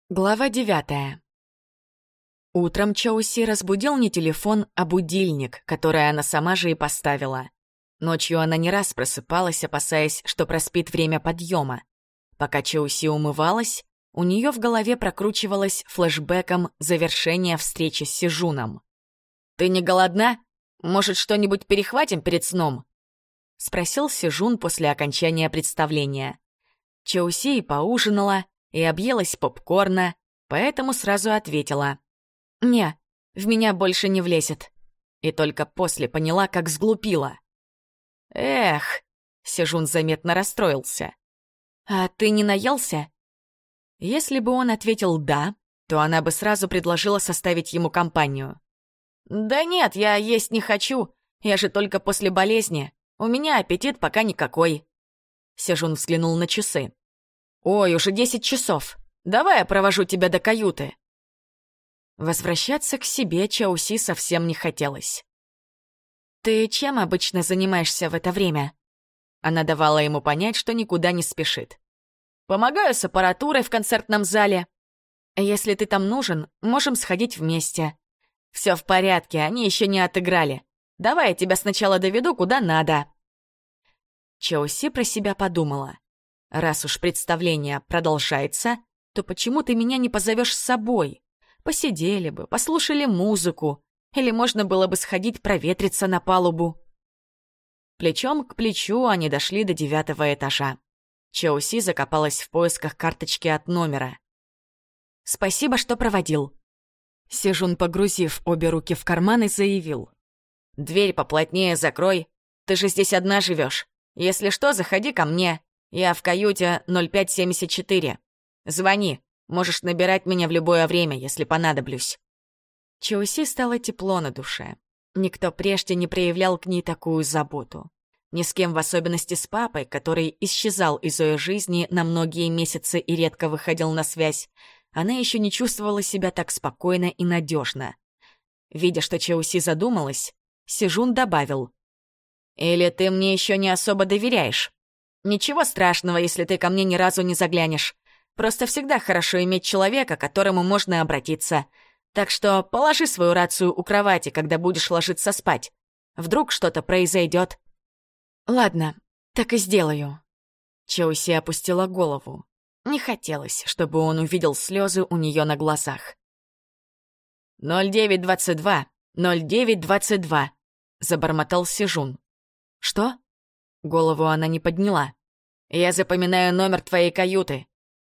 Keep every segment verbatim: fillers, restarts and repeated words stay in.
Глава девятая. Утром Чоуси разбудил не телефон, а будильник, который она сама же и поставила. Ночью она не раз просыпалась, опасаясь, что проспит время подъема. Пока Чоуси умывалась, у нее в голове прокручивалось флешбеком завершение встречи с Сежуном. «Ты не голодна? Может, что-нибудь перехватим перед сном?» — спросил Сежун после окончания представления. Чоуси и поужинала, и объелась попкорна, поэтому сразу ответила: «Не, в меня больше не влезет». И только после поняла, как сглупила. «Эх», — Сежун заметно расстроился. «А ты не наелся?» Если бы он ответил «да», то она бы сразу предложила составить ему компанию. «Да нет, я есть не хочу, я же только после болезни, у меня аппетит пока никакой». Сежун взглянул на часы. «Ой, уже десять часов. Давай я провожу тебя до каюты». Возвращаться к себе Чоуси совсем не хотелось. «Ты чем обычно занимаешься в это время?» Она давала ему понять, что никуда не спешит. «Помогаю с аппаратурой в концертном зале. Если ты там нужен, можем сходить вместе. Все в порядке, они еще не отыграли. Давай я тебя сначала доведу куда надо». Чоуси про себя подумала. «Раз уж представление продолжается, то почему ты меня не позовешь с собой? Посидели бы, послушали музыку, или можно было бы сходить проветриться на палубу». Плечом к плечу они дошли до девятого этажа. Чоуси закопалась в поисках карточки от номера. «Спасибо, что проводил». Сежун, погрузив обе руки в карманы, заявил: «Дверь поплотнее закрой, ты же здесь одна живешь. Если что, заходи ко мне. Я в каюте ноль пять семьдесят четыре. Звони, можешь набирать меня в любое время, если понадоблюсь». Чоуси стало тепло на душе. Никто прежде не проявлял к ней такую заботу. Ни с кем, в особенности с папой, который исчезал из ее жизни на многие месяцы и редко выходил на связь, она еще не чувствовала себя так спокойно и надежно. Видя, что Чоуси задумалась, Сежун добавил: «Или ты мне еще не особо доверяешь? Ничего страшного, если ты ко мне ни разу не заглянешь. Просто всегда хорошо иметь человека, к которому можно обратиться. Так что положи свою рацию у кровати, когда будешь ложиться спать. Вдруг что-то произойдет». «Ладно, так и сделаю». Чоуси опустила голову. Не хотелось, чтобы он увидел слезы у нее на глазах. «Ноль девять двадцать два, ноль девять двадцать два», — забормотал Сежун. «Что?» Голову она не подняла. «Я запоминаю номер твоей каюты».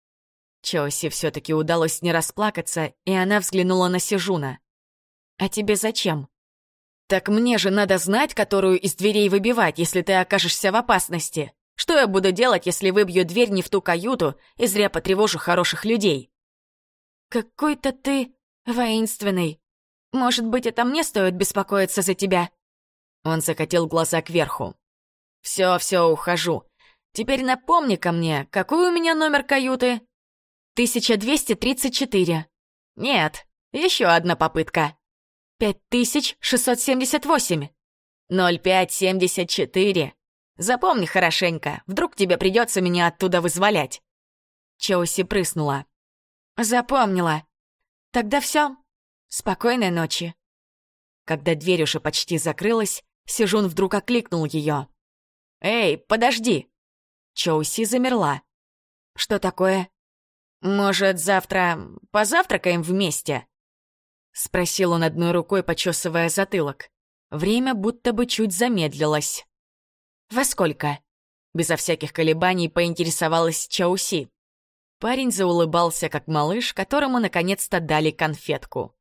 Чоуси все-таки удалось не расплакаться, и она взглянула на Сежуна. «А тебе зачем?» «Так мне же надо знать, которую из дверей выбивать, если ты окажешься в опасности. Что я буду делать, если выбью дверь не в ту каюту и зря потревожу хороших людей?» «Какой-то ты воинственный. Может быть, это мне стоит беспокоиться за тебя?» Он закатил глаза кверху. «Все, все, ухожу. Теперь напомни-ка мне, какой у меня номер каюты?» тысяча двести тридцать четыре. «Нет, еще одна попытка». пять тысяч шестьсот семьдесят восемь. ноль пять семьдесят четыре. Запомни хорошенько, вдруг тебе придется меня оттуда вызволять». Чоуси прыснула. «Запомнила. Тогда все. Спокойной ночи». Когда дверь уже почти закрылась, Сежун вдруг окликнул ее. «Эй, подожди!» Чоуси замерла. «Что такое?» «Может, завтра позавтракаем вместе?» — спросил он одной рукой, почесывая затылок. Время будто бы чуть замедлилось. «Во сколько?» — безо всяких колебаний поинтересовалась Чоуси. Парень заулыбался, как малыш, которому наконец-то дали конфетку.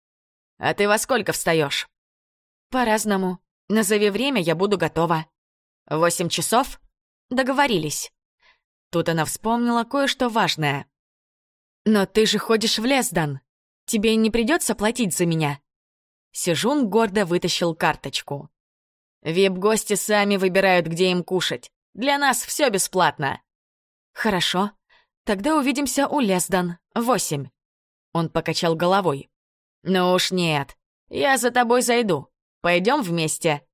«А ты во сколько встаешь?» «По-разному. Назови время, я буду готова». «Восемь часов?» «Договорились». Тут она вспомнила кое-что важное. «Но ты же ходишь в Лесдан. Тебе не придется платить за меня?» Сежун гордо вытащил карточку. «Вип-гости сами выбирают, где им кушать. Для нас все бесплатно». «Хорошо. Тогда увидимся у Лесдан. Восемь». Он покачал головой. «Ну уж нет. Я за тобой зайду. Пойдем вместе».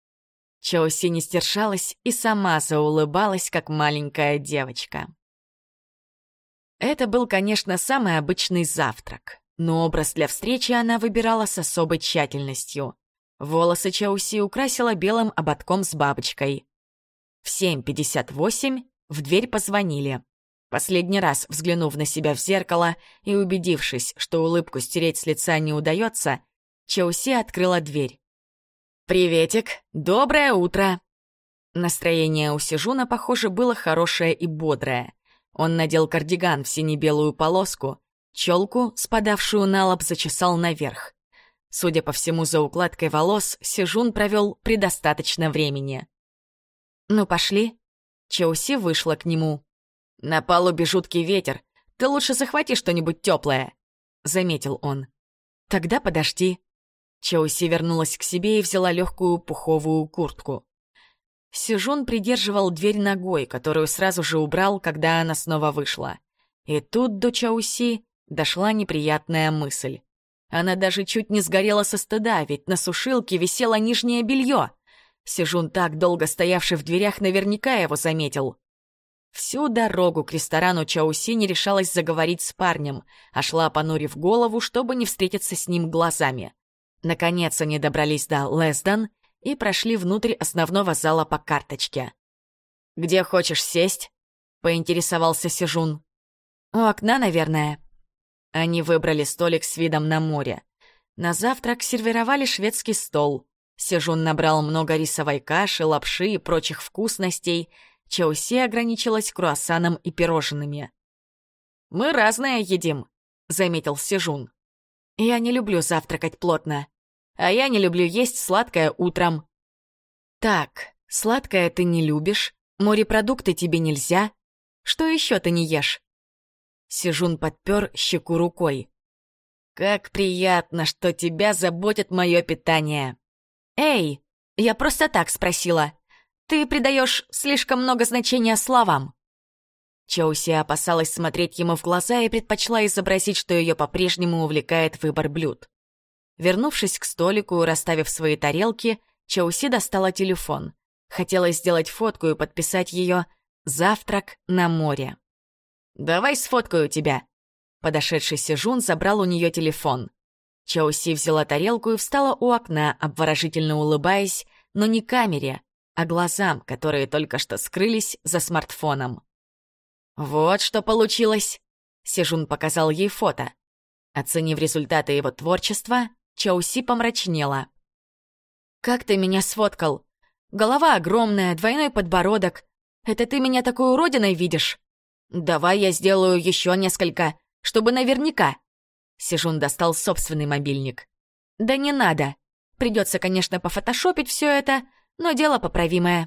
Чоуси не сдержалась и сама заулыбалась, как маленькая девочка. Это был, конечно, самый обычный завтрак, но образ для встречи она выбирала с особой тщательностью. Волосы Чауси украсила белым ободком с бабочкой. В семь пятьдесят восемь в дверь позвонили. Последний раз, взглянув на себя в зеркало и убедившись, что улыбку стереть с лица не удается, Чауси открыла дверь. «Приветик! Доброе утро!» Настроение у Сежуна, похоже, было хорошее и бодрое. Он надел кардиган в сине-белую полоску, челку, спадавшую на лоб, зачесал наверх. Судя по всему, за укладкой волос Сежун провел предостаточно времени. «Ну, пошли». Чауси вышла к нему. «На палубе жуткий ветер. Ты лучше захвати что-нибудь теплое», — заметил он. «Тогда подожди». Чауси вернулась к себе и взяла легкую пуховую куртку. Сежун придерживал дверь ногой, которую сразу же убрал, когда она снова вышла. И тут до Чауси дошла неприятная мысль. Она даже чуть не сгорела со стыда, ведь на сушилке висело нижнее белье. Сежун, так долго стоявший в дверях, наверняка его заметил. Всю дорогу к ресторану Чауси не решалась заговорить с парнем, а шла, понурив голову, чтобы не встретиться с ним глазами. Наконец они добрались до Лэсдон и прошли внутрь основного зала по карточке. «Где хочешь сесть?» — поинтересовался Сежун. «У окна, наверное». Они выбрали столик с видом на море. На завтрак сервировали шведский стол. Сежун набрал много рисовой каши, лапши и прочих вкусностей. Чауси ограничилась круассаном и пирожными. «Мы разное едим», — заметил Сежун. «Я не люблю завтракать плотно, а я не люблю есть сладкое утром». «Так, сладкое ты не любишь, морепродукты тебе нельзя. Что еще ты не ешь?» Сежун подпер щеку рукой. «Как приятно, что тебя заботит мое питание». «Эй, я просто так спросила. Ты придаешь слишком много значения словам». Чауси опасалась смотреть ему в глаза и предпочла изобразить, что ее по-прежнему увлекает выбор блюд. Вернувшись к столику и расставив свои тарелки, Чауси достала телефон. Хотела сделать фотку и подписать ее «Завтрак на море». «Давай сфоткаю тебя». Подошедший Сежун забрал у нее телефон. Чауси взяла тарелку и встала у окна, обворожительно улыбаясь, но не камере, а глазам, которые только что скрылись за смартфоном. «Вот что получилось!» — Сежун показал ей фото. Оценив результаты его творчества, Чауси помрачнела. «Как ты меня сфоткал? Голова огромная, двойной подбородок. Это ты меня такой уродиной видишь? Давай я сделаю еще несколько, чтобы наверняка». Сежун достал собственный мобильник. «Да не надо. Придется, конечно, пофотошопить все это, но дело поправимое».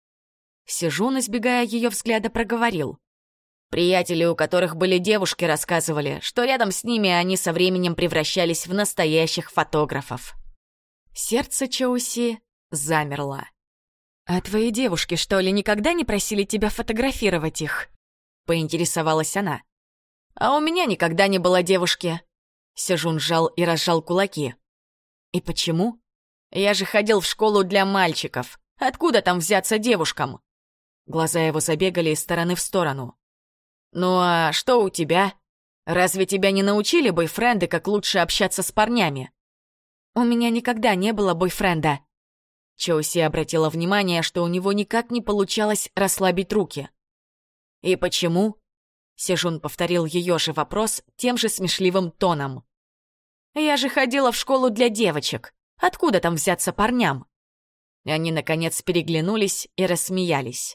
Сежун, избегая ее взгляда, проговорил. «Приятели, у которых были девушки, рассказывали, что рядом с ними они со временем превращались в настоящих фотографов». Сердце Чауси замерло. «А твои девушки, что ли, никогда не просили тебя фотографировать их?» — поинтересовалась она. «А у меня никогда не было девушки». Сежун сжал и разжал кулаки. «И почему? Я же ходил в школу для мальчиков. Откуда там взяться девушкам?» Глаза его забегали из стороны в сторону. «Ну а что у тебя? Разве тебя не научили бойфренды, как лучше общаться с парнями?» «У меня никогда не было бойфренда». Чауси обратила внимание, что у него никак не получалось расслабить руки. «И почему?» Сежун повторил ее же вопрос тем же смешливым тоном. «Я же ходила в школу для девочек. Откуда там взяться парням?» Они, наконец, переглянулись и рассмеялись.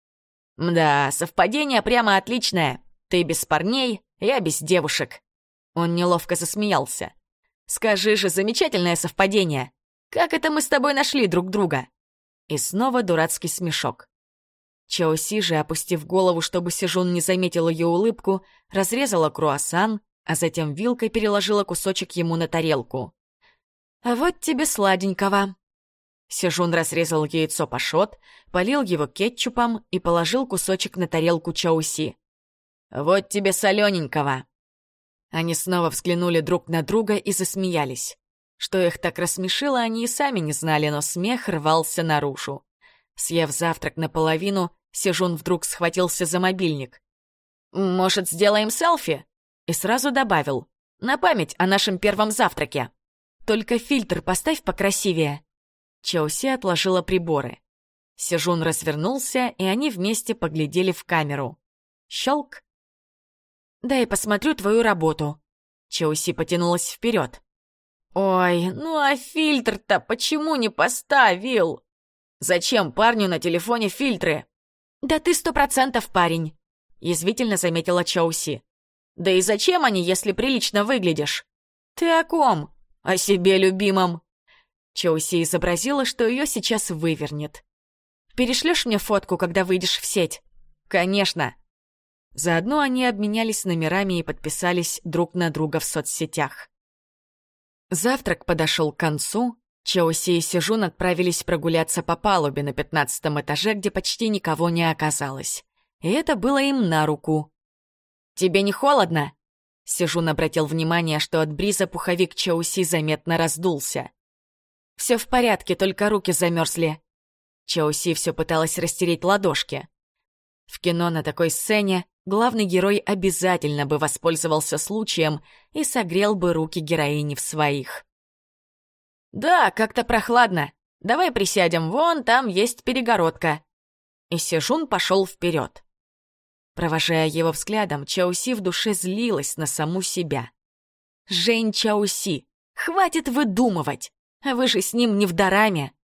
«Мда, совпадение прямо отличное. Ты без парней, я без девушек». Он неловко засмеялся. «Скажи же, замечательное совпадение. Как это мы с тобой нашли друг друга?» И снова дурацкий смешок. Чауси же, опустив голову, чтобы Сежун не заметил ее улыбку, разрезала круассан, а затем вилкой переложила кусочек ему на тарелку. «А вот тебе сладенького». Сежун разрезал яйцо пашот, полил его кетчупом и положил кусочек на тарелку Чауси. «Вот тебе солененького». Они снова взглянули друг на друга и засмеялись. Что их так рассмешило, они и сами не знали, но смех рвался наружу. Съев завтрак наполовину, Сежун вдруг схватился за мобильник. Может, сделаем селфи?» И сразу добавил: «На память о нашем первом завтраке». «Только фильтр поставь покрасивее». Чаоси отложила приборы. Сежун развернулся, и они вместе поглядели в камеру. Щелк. «Дай посмотрю твою работу». Чаоси потянулась вперед. «Ой, ну а фильтр-то почему не поставил?» «Зачем парню на телефоне фильтры?» «Да ты сто процентов парень», — язвительно заметила Чаоси. «Да и зачем они, если прилично выглядишь?» «Ты о ком?» «О себе любимом». Чаоси изобразила, что ее сейчас вывернет. «Перешлешь мне фотку, когда выйдешь в сеть?» «Конечно». Заодно они обменялись номерами и подписались друг на друга в соцсетях. Завтрак подошел к концу. Чаоси и Сежун отправились прогуляться по палубе на пятнадцатом этаже, где почти никого не оказалось. И это было им на руку. «Тебе не холодно?» Сежун обратил внимание, что от бриза пуховик Чаоси заметно раздулся. «Все в порядке, только руки замерзли». Чаоси все пыталась растереть ладошки. В кино на такой сцене главный герой обязательно бы воспользовался случаем и согрел бы руки героини в своих. «Да, как-то прохладно. Давай присядем, вон там есть перегородка». И Сежун пошел вперед. Провожая его взглядом, Чаоси в душе злилась на саму себя. «Жень Чаоси, хватит выдумывать! Вы же с ним не в дораме!»